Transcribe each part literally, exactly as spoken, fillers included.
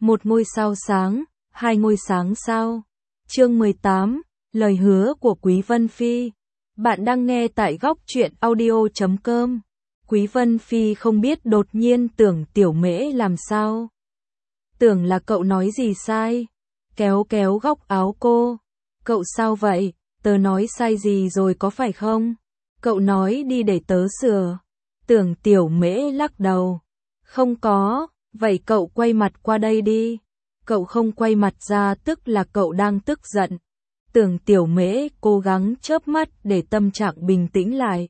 Một ngôi sao sáng, hai ngôi sáng sao. Chương mười tám, lời hứa của Quý Vân Phi. Bạn đang nghe tại góc truyện audio chấm com. Quý Vân Phi không biết đột nhiên Tưởng Tiểu Mễ làm sao. Tưởng là cậu nói gì sai. Kéo kéo góc áo cô. Cậu sao vậy, tớ nói sai gì rồi có phải không? Cậu nói đi để tớ sửa. Tưởng Tiểu Mễ lắc đầu. Không có, vậy cậu quay mặt qua đây đi. Cậu không quay mặt ra tức là cậu đang tức giận. Tưởng Tiểu Mễ cố gắng chớp mắt để tâm trạng bình tĩnh lại.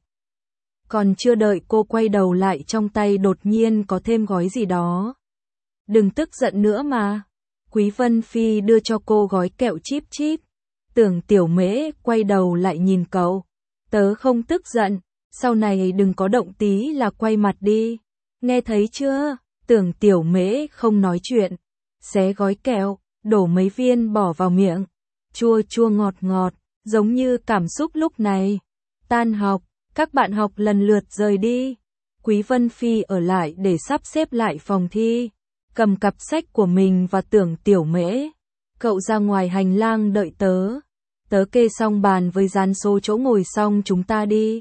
Còn chưa đợi cô quay đầu lại trong tay đột nhiên có thêm gói gì đó. Đừng tức giận nữa mà. Quý Vân Phi đưa cho cô gói kẹo chip chip. Tưởng Tiểu Mễ quay đầu lại nhìn cậu. Tớ không tức giận, sau này đừng có động tí là quay mặt đi. Nghe thấy chưa? Tưởng Tiểu Mễ không nói chuyện. Xé gói kẹo, đổ mấy viên bỏ vào miệng. Chua chua ngọt ngọt, giống như cảm xúc lúc này. Tan học, các bạn học lần lượt rời đi. Quý Vân Phi ở lại để sắp xếp lại phòng thi. Cầm cặp sách của mình và Tưởng Tiểu Mễ. Cậu ra ngoài hành lang đợi tớ. Tớ kê xong bàn với dán số chỗ ngồi xong chúng ta đi.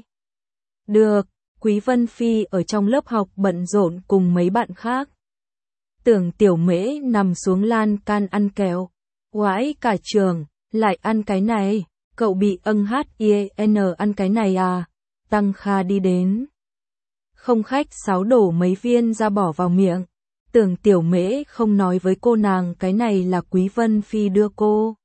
Được, Quý Vân Phi ở trong lớp học bận rộn cùng mấy bạn khác. Tưởng Tiểu Mễ nằm xuống lan can ăn kẹo. Oái cả trường, lại ăn cái này. Cậu bị âng hát yên ăn cái này à? Tăng Kha đi đến. Không khách sáo đổ mấy viên ra bỏ vào miệng. Tưởng Tiểu Mễ không nói với cô nàng cái này là Quý Vân Phi đưa cô.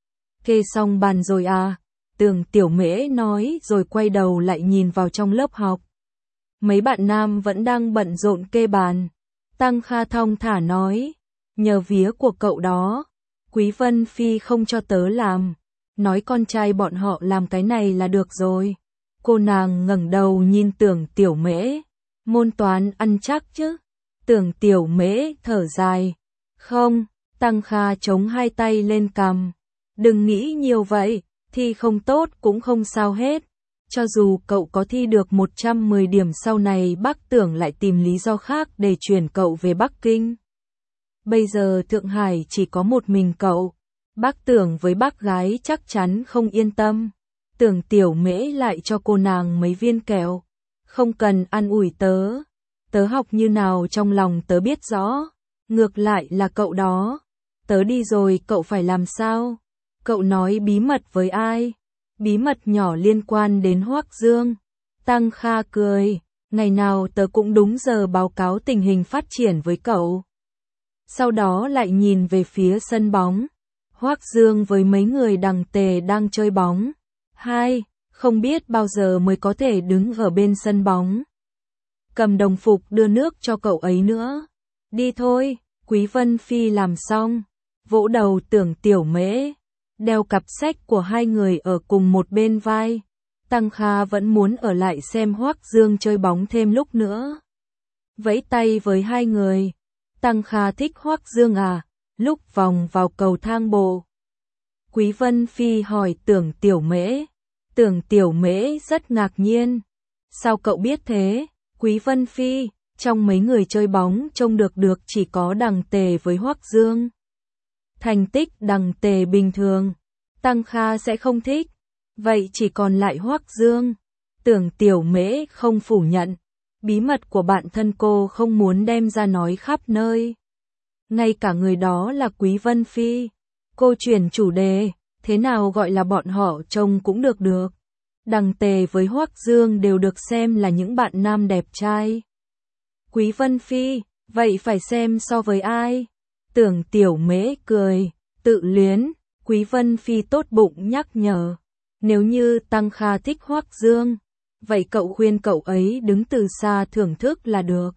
Kê xong bàn rồi à? Tưởng Tiểu Mễ nói rồi quay đầu lại nhìn vào trong lớp học. Mấy bạn nam vẫn đang bận rộn kê bàn. Tăng Kha thong thả nói. Nhờ vía của cậu đó. Quý Vân Phi không cho tớ làm. Nói con trai bọn họ làm cái này là được rồi. Cô nàng ngẩng đầu nhìn Tưởng Tiểu Mễ. Môn toán ăn chắc chứ? Tưởng Tiểu Mễ thở dài. Không, Tăng Kha chống hai tay lên cằm. Đừng nghĩ nhiều vậy, thi không tốt cũng không sao hết. Cho dù cậu có thi được một trăm mười điểm sau này bác Tưởng lại tìm lý do khác để chuyển cậu về Bắc Kinh. Bây giờ Thượng Hải chỉ có một mình cậu. Bác Tưởng với bác gái chắc chắn không yên tâm. Tưởng Tiểu Mễ lại cho cô nàng mấy viên kẹo. Không cần an ủi tớ. Tớ học như nào trong lòng tớ biết rõ. Ngược lại là cậu đó. Tớ đi rồi cậu phải làm sao? Cậu nói bí mật với ai? Bí mật nhỏ liên quan đến Hoắc Dương. Tăng Kha cười. Ngày nào tớ cũng đúng giờ báo cáo tình hình phát triển với cậu. Sau đó lại nhìn về phía sân bóng. Hoắc Dương với mấy người đằng tề đang chơi bóng. Hai, không biết bao giờ mới có thể đứng ở bên sân bóng. Cầm đồng phục đưa nước cho cậu ấy nữa. Đi thôi, Quý Vân Phi làm xong. Vỗ đầu Tưởng Tiểu Mễ. Đeo cặp sách của hai người ở cùng một bên vai. Tăng Kha vẫn muốn ở lại xem Hoắc Dương chơi bóng thêm lúc nữa. Vẫy tay với hai người. Tăng Kha thích Hoắc Dương à? Lúc vòng vào cầu thang bộ. Quý Vân Phi hỏi Tưởng Tiểu Mễ. Tưởng Tiểu Mễ rất ngạc nhiên. Sao cậu biết thế? Quý Vân Phi, trong mấy người chơi bóng trông được được chỉ có đằng tề với Hoắc Dương. Thành tích đằng tề bình thường. Tăng Kha sẽ không thích. Vậy chỉ còn lại Hoắc Dương. Tưởng Tiểu Mễ không phủ nhận. Bí mật của bạn thân cô không muốn đem ra nói khắp nơi. Ngay cả người đó là Quý Vân Phi. Cô chuyển chủ đề. Thế nào gọi là bọn họ trông cũng được được. Đằng tề với Hoắc Dương đều được xem là những bạn nam đẹp trai. Quý Vân Phi, vậy phải xem so với ai? Tưởng Tiểu Mễ cười, tự luyến. Quý Vân Phi tốt bụng nhắc nhở. Nếu như Tăng Kha thích Hoắc Dương, vậy cậu khuyên cậu ấy đứng từ xa thưởng thức là được.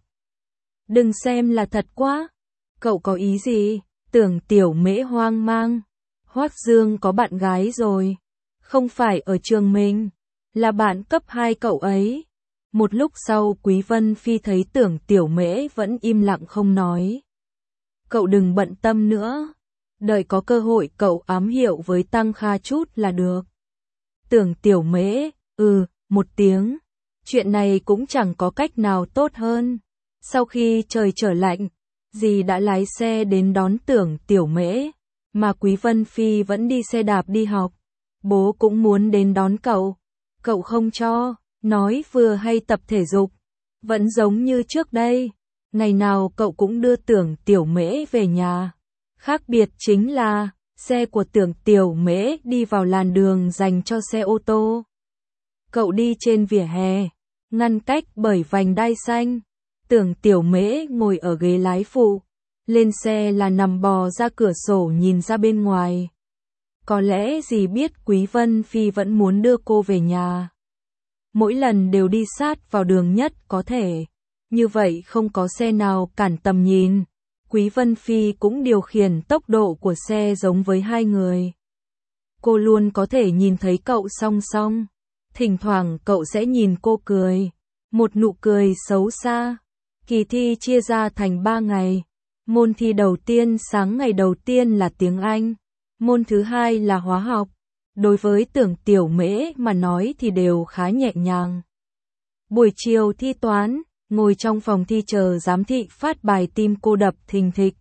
Đừng xem là thật quá. Cậu có ý gì? Tưởng Tiểu Mễ hoang mang. Hoắc Dương có bạn gái rồi. Không phải ở trường mình. Là bạn cấp hai cậu ấy. Một lúc sau Quý Vân Phi thấy Tưởng Tiểu Mễ vẫn im lặng không nói. Cậu đừng bận tâm nữa. Đợi có cơ hội cậu ám hiệu với Tăng Kha chút là được. Tưởng Tiểu Mễ, ừ, một tiếng. Chuyện này cũng chẳng có cách nào tốt hơn. Sau khi trời trở lạnh, dì đã lái xe đến đón Tưởng Tiểu Mễ, mà Quý Vân Phi vẫn đi xe đạp đi học. Bố cũng muốn đến đón cậu, cậu không cho, nói vừa hay tập thể dục, vẫn giống như trước đây, ngày nào cậu cũng đưa Tưởng Tiểu Mễ về nhà. Khác biệt chính là, xe của Tưởng Tiểu Mễ đi vào làn đường dành cho xe ô tô. Cậu đi trên vỉa hè, ngăn cách bởi vành đai xanh. Tưởng Tiểu Mễ ngồi ở ghế lái phụ, lên xe là nằm bò ra cửa sổ nhìn ra bên ngoài. Có lẽ dì biết Quý Vân Phi vẫn muốn đưa cô về nhà. Mỗi lần đều đi sát vào đường nhất có thể, như vậy không có xe nào cản tầm nhìn. Quý Vân Phi cũng điều khiển tốc độ của xe giống với hai người. Cô luôn có thể nhìn thấy cậu song song. Thỉnh thoảng cậu sẽ nhìn cô cười, một nụ cười xấu xa. Kỳ thi chia ra thành ba ngày. Môn thi đầu tiên sáng ngày đầu tiên là tiếng Anh, môn thứ hai là hóa học. Đối với Tưởng Tiểu Mễ mà nói thì đều khá nhẹ nhàng. Buổi chiều thi toán, ngồi trong phòng thi chờ giám thị phát bài tim cô đập thình thịch.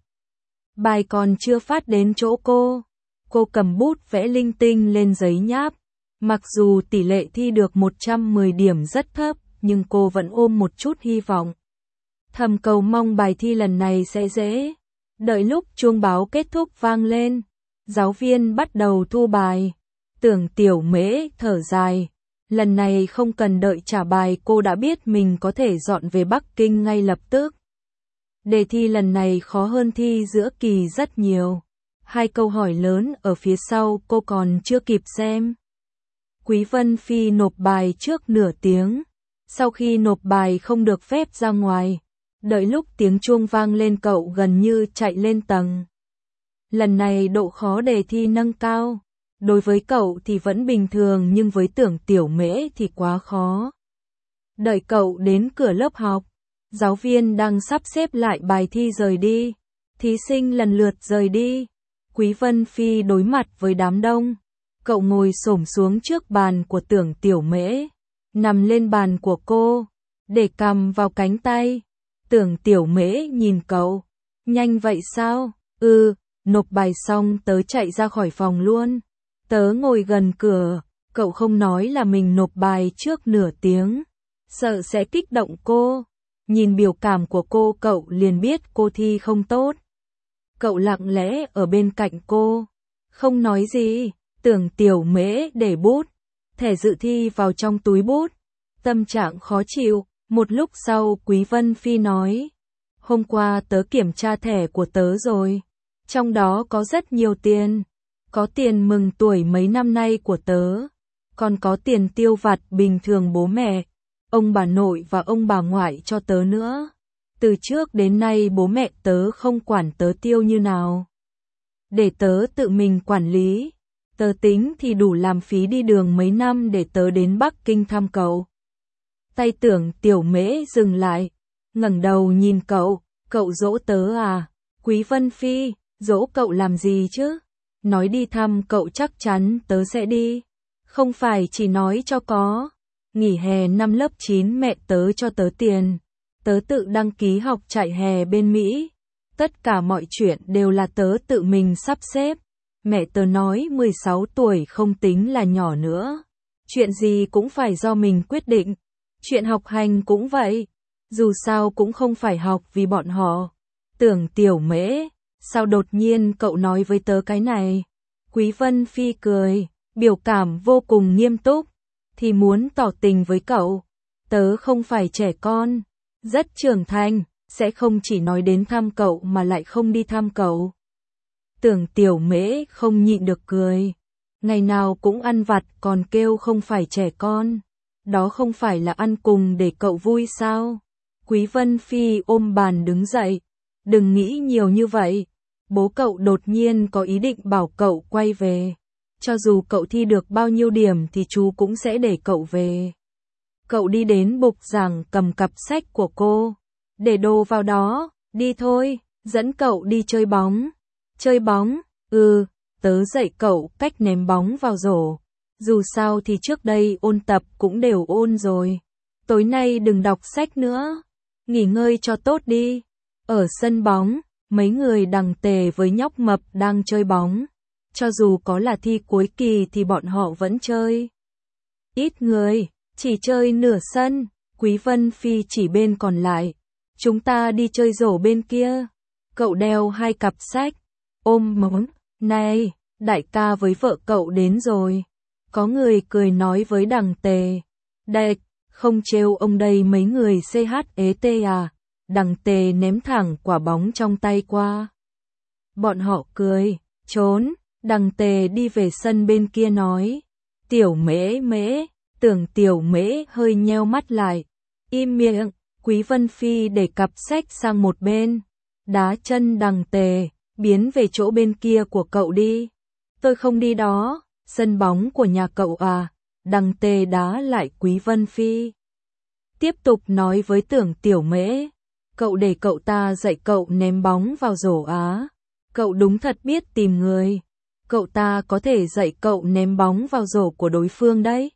Bài còn chưa phát đến chỗ cô, cô cầm bút vẽ linh tinh lên giấy nháp. Mặc dù tỷ lệ thi được một trăm mười điểm rất thấp, nhưng cô vẫn ôm một chút hy vọng. Thầm cầu mong bài thi lần này sẽ dễ. Đợi lúc chuông báo kết thúc vang lên, giáo viên bắt đầu thu bài. Tưởng Tiểu Mễ thở dài, lần này không cần đợi trả bài, cô đã biết mình có thể dọn về Bắc Kinh ngay lập tức. Đề thi lần này khó hơn thi giữa kỳ rất nhiều. Hai câu hỏi lớn ở phía sau cô còn chưa kịp xem. Quý Vân Phi nộp bài trước nửa tiếng. Sau khi nộp bài không được phép ra ngoài. Đợi lúc tiếng chuông vang lên cậu gần như chạy lên tầng. Lần này độ khó đề thi nâng cao. Đối với cậu thì vẫn bình thường nhưng với Tưởng Tiểu Mễ thì quá khó. Đợi cậu đến cửa lớp học, giáo viên đang sắp xếp lại bài thi rời đi. Thí sinh lần lượt rời đi. Quý Vân Phi đối mặt với đám đông. Cậu ngồi xổm xuống trước bàn của Tưởng Tiểu Mễ, nằm lên bàn của cô, để cằm vào cánh tay. Tưởng Tiểu Mễ nhìn cậu, nhanh vậy sao? Ừ, nộp bài xong tớ chạy ra khỏi phòng luôn. Tớ ngồi gần cửa, cậu không nói là mình nộp bài trước nửa tiếng, sợ sẽ kích động cô. Nhìn biểu cảm của cô cậu liền biết cô thi không tốt. Cậu lặng lẽ ở bên cạnh cô, không nói gì. Tưởng Tiểu Mễ để bút, thẻ dự thi vào trong túi bút, tâm trạng khó chịu. Một lúc sau Quý Vân Phi nói, hôm qua tớ kiểm tra thẻ của tớ rồi, trong đó có rất nhiều tiền, có tiền mừng tuổi mấy năm nay của tớ, còn có tiền tiêu vặt bình thường bố mẹ, ông bà nội và ông bà ngoại cho tớ nữa. Từ trước đến nay bố mẹ tớ không quản tớ tiêu như nào, để tớ tự mình quản lý. Tớ tính thì đủ làm phí đi đường mấy năm để tớ đến Bắc Kinh thăm cậu. Tay Tưởng Tiểu Mễ dừng lại, ngẩng đầu nhìn cậu, cậu dỗ tớ à? Quý Vân Phi, dỗ cậu làm gì chứ? Nói đi thăm cậu chắc chắn tớ sẽ đi. Không phải chỉ nói cho có. Nghỉ hè năm lớp chín mẹ tớ cho tớ tiền. Tớ tự đăng ký học trại hè bên Mỹ. Tất cả mọi chuyện đều là tớ tự mình sắp xếp. Mẹ tớ nói mười sáu tuổi không tính là nhỏ nữa. Chuyện gì cũng phải do mình quyết định. Chuyện học hành cũng vậy. Dù sao cũng không phải học vì bọn họ. Tưởng Tiểu Mễ, sao đột nhiên cậu nói với tớ cái này? Quý Vân Phi cười, biểu cảm vô cùng nghiêm túc. Thì muốn tỏ tình với cậu. Tớ không phải trẻ con, rất trưởng thành, sẽ không chỉ nói đến thăm cậu mà lại không đi thăm cậu. Tưởng Tiểu Mễ không nhịn được cười. Ngày nào cũng ăn vặt còn kêu không phải trẻ con. Đó không phải là ăn cùng để cậu vui sao? Quý Vân Phi ôm bàn đứng dậy. Đừng nghĩ nhiều như vậy. Bố cậu đột nhiên có ý định bảo cậu quay về. Cho dù cậu thi được bao nhiêu điểm thì chú cũng sẽ để cậu về. Cậu đi đến bục giảng cầm cặp sách của cô. Để đồ vào đó, đi thôi, dẫn cậu đi chơi bóng. Chơi bóng, ừ, tớ dạy cậu cách ném bóng vào rổ. Dù sao thì trước đây ôn tập cũng đều ôn rồi. Tối nay đừng đọc sách nữa. Nghỉ ngơi cho tốt đi. Ở sân bóng, mấy người Đằng Tề với nhóc mập đang chơi bóng. Cho dù có là thi cuối kỳ thì bọn họ vẫn chơi. Ít người, chỉ chơi nửa sân, Quý Vân Phi chỉ bên còn lại. Chúng ta đi chơi rổ bên kia. Cậu đeo hai cặp sách, ôm mống. Này, đại ca với vợ cậu đến rồi. Có người cười nói với Đằng Tề. Đệch, không trêu ông đây mấy người xê hát ế tê à. Đằng Tề ném thẳng quả bóng trong tay qua. Bọn họ cười, trốn. Đằng Tề đi về sân bên kia nói. Tiểu Mễ Mễ, tưởng Tiểu Mễ hơi nheo mắt lại. Im miệng, Quý Vân Phi để cặp sách sang một bên. Đá chân Đằng Tề, biến về chỗ bên kia của cậu đi. Tôi không đi đó, sân bóng của nhà cậu à. Đằng Tề đá lại Quý Vân Phi. Tiếp tục nói với tưởng Tiểu Mễ. Cậu để cậu ta dạy cậu ném bóng vào rổ á. Cậu đúng thật biết tìm người. Cậu ta có thể dạy cậu ném bóng vào rổ của đối phương đấy.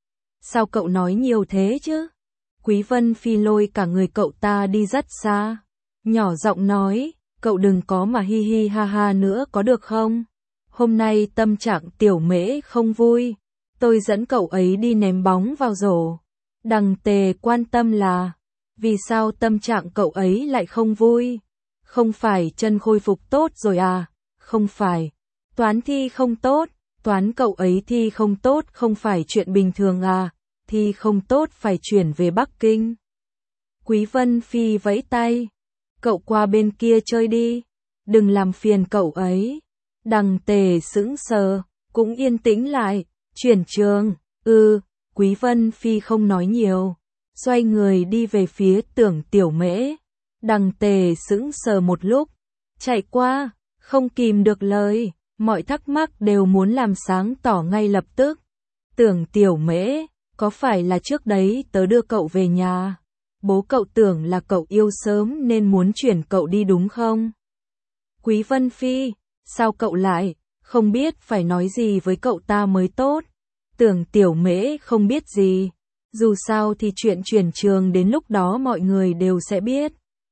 Sao cậu nói nhiều thế chứ? Quý Vân Phi lôi cả người cậu ta đi rất xa. Nhỏ giọng nói, cậu đừng có mà hi hi ha ha nữa có được không? Hôm nay tâm trạng Tiểu Mễ không vui. Tôi dẫn cậu ấy đi ném bóng vào rổ. Đằng Tề quan tâm là, vì sao tâm trạng cậu ấy lại không vui? Không phải chân khôi phục tốt rồi à? Không phải. Toán thi không tốt, toán cậu ấy thi không tốt không phải chuyện bình thường à? Thi không tốt phải chuyển về Bắc Kinh. Quý Vân Phi vẫy tay. Cậu qua bên kia chơi đi. Đừng làm phiền cậu ấy. Đằng Tề sững sờ, cũng yên tĩnh lại. Chuyển trường, ừ, Quý Vân Phi không nói nhiều. Xoay người đi về phía tưởng Tiểu Mễ. Đằng Tề sững sờ một lúc. Chạy qua, không kìm được lời. Mọi thắc mắc đều muốn làm sáng tỏ ngay lập tức. Tưởng Tiểu Mễ, có phải là trước đấy tớ đưa cậu về nhà? Bố cậu tưởng là cậu yêu sớm nên muốn chuyển cậu đi đúng không? Quý Vân Phi, sao cậu lại, không biết phải nói gì với cậu ta mới tốt? Tưởng Tiểu Mễ không biết gì. Dù sao thì chuyện chuyển trường đến lúc đó mọi người đều sẽ biết.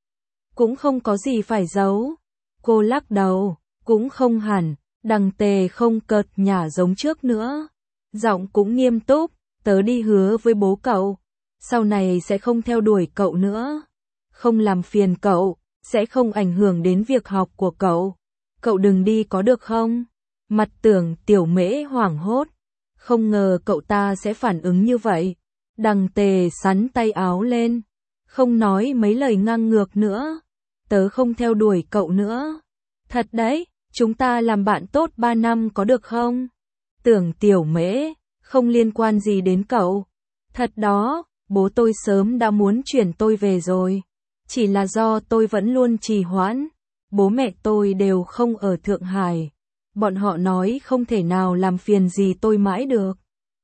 Cũng không có gì phải giấu. Cô lắc đầu, cũng không hẳn. Đằng Tề không cợt nhả giống trước nữa. Giọng cũng nghiêm túc, tớ đi hứa với bố cậu. Sau này sẽ không theo đuổi cậu nữa. Không làm phiền cậu, sẽ không ảnh hưởng đến việc học của cậu. Cậu đừng đi có được không? Mặt tưởng Tiểu Mễ hoảng hốt. Không ngờ cậu ta sẽ phản ứng như vậy. Đằng Tề sắn tay áo lên. Không nói mấy lời ngang ngược nữa. Tớ không theo đuổi cậu nữa. Thật đấy. Chúng ta làm bạn tốt ba năm có được không? Tưởng Tiểu Mễ, không liên quan gì đến cậu. Thật đó, bố tôi sớm đã muốn chuyển tôi về rồi. Chỉ là do tôi vẫn luôn trì hoãn. Bố mẹ tôi đều không ở Thượng Hải. Bọn họ nói không thể nào làm phiền gì tôi mãi được.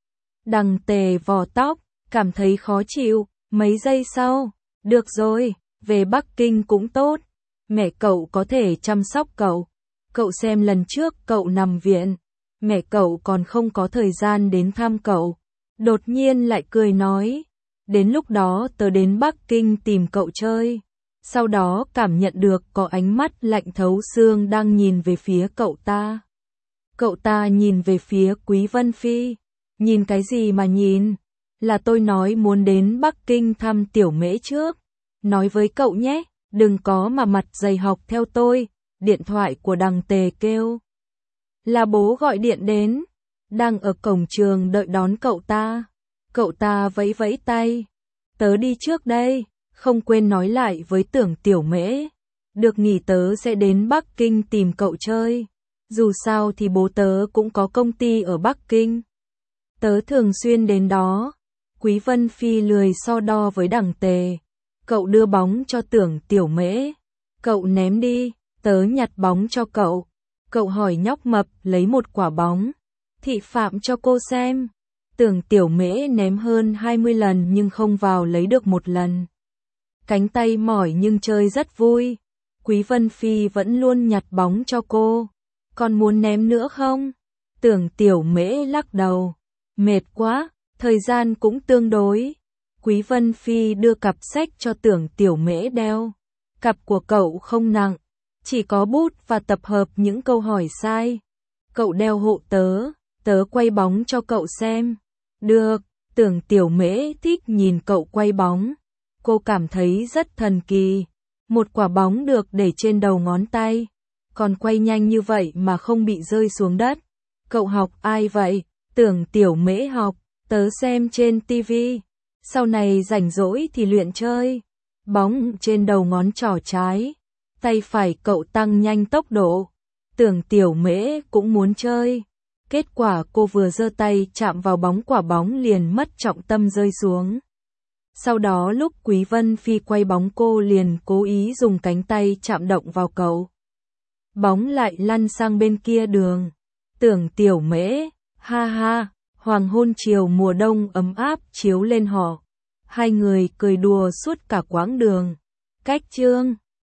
Đằng Tề vò tóc, cảm thấy khó chịu. Mấy giây sau, được rồi, về Bắc Kinh cũng tốt. Mẹ cậu có thể chăm sóc cậu. Cậu xem lần trước cậu nằm viện, mẹ cậu còn không có thời gian đến thăm cậu. Đột nhiên lại cười nói, đến lúc đó tớ đến Bắc Kinh tìm cậu chơi. Sau đó cảm nhận được có ánh mắt lạnh thấu xương đang nhìn về phía cậu ta. Cậu ta nhìn về phía Quý Vân Phi. Nhìn cái gì mà nhìn? Là tôi nói muốn đến Bắc Kinh thăm Tiểu Mễ trước. Nói với cậu nhé, đừng có mà mặt dày học theo tôi. Điện thoại của Đằng Tề kêu. Là bố gọi điện đến. Đang ở cổng trường đợi đón cậu ta. Cậu ta vẫy vẫy tay. Tớ đi trước đây. Không quên nói lại với tưởng Tiểu Mễ. Được nghỉ tớ sẽ đến Bắc Kinh tìm cậu chơi. Dù sao thì bố tớ cũng có công ty ở Bắc Kinh. Tớ thường xuyên đến đó. Quý Vân Phi lười so đo với Đằng Tề. Cậu đưa bóng cho tưởng Tiểu Mễ. Cậu ném đi. Tớ nhặt bóng cho cậu. Cậu hỏi nhóc mập lấy một quả bóng. Thị phạm cho cô xem. Tưởng Tiểu Mễ ném hơn hai mươi lần nhưng không vào lấy được một lần. Cánh tay mỏi nhưng chơi rất vui. Quý Vân Phi vẫn luôn nhặt bóng cho cô. Còn muốn ném nữa không? Tưởng Tiểu Mễ lắc đầu. Mệt quá, thời gian cũng tương đối. Quý Vân Phi đưa cặp sách cho tưởng Tiểu Mễ đeo. Cặp của cậu không nặng, chỉ có bút và tập hợp những câu hỏi sai. Cậu đeo hộ tớ, tớ quay bóng cho cậu xem. Được, Tưởng Tiểu Mễ thích nhìn cậu quay bóng. Cô cảm thấy rất thần kỳ. Một quả bóng được để trên đầu ngón tay, còn quay nhanh như vậy mà không bị rơi xuống đất. Cậu học ai vậy? Tưởng Tiểu Mễ học, tớ xem trên ti vi. Sau này rảnh rỗi thì luyện chơi. Bóng trên đầu ngón trỏ trái, tay phải cậu tăng nhanh tốc độ. Tưởng Tiểu Mễ cũng muốn chơi. Kết quả cô vừa giơ tay chạm vào bóng, quả bóng liền mất trọng tâm rơi xuống. Sau đó lúc Quý Vân Phi quay bóng cô liền cố ý dùng cánh tay chạm động vào cậu. Bóng lại lăn sang bên kia đường. Tưởng Tiểu Mễ, ha ha, hoàng hôn chiều mùa đông ấm áp chiếu lên họ. Hai người cười đùa suốt cả quãng đường. Cách chương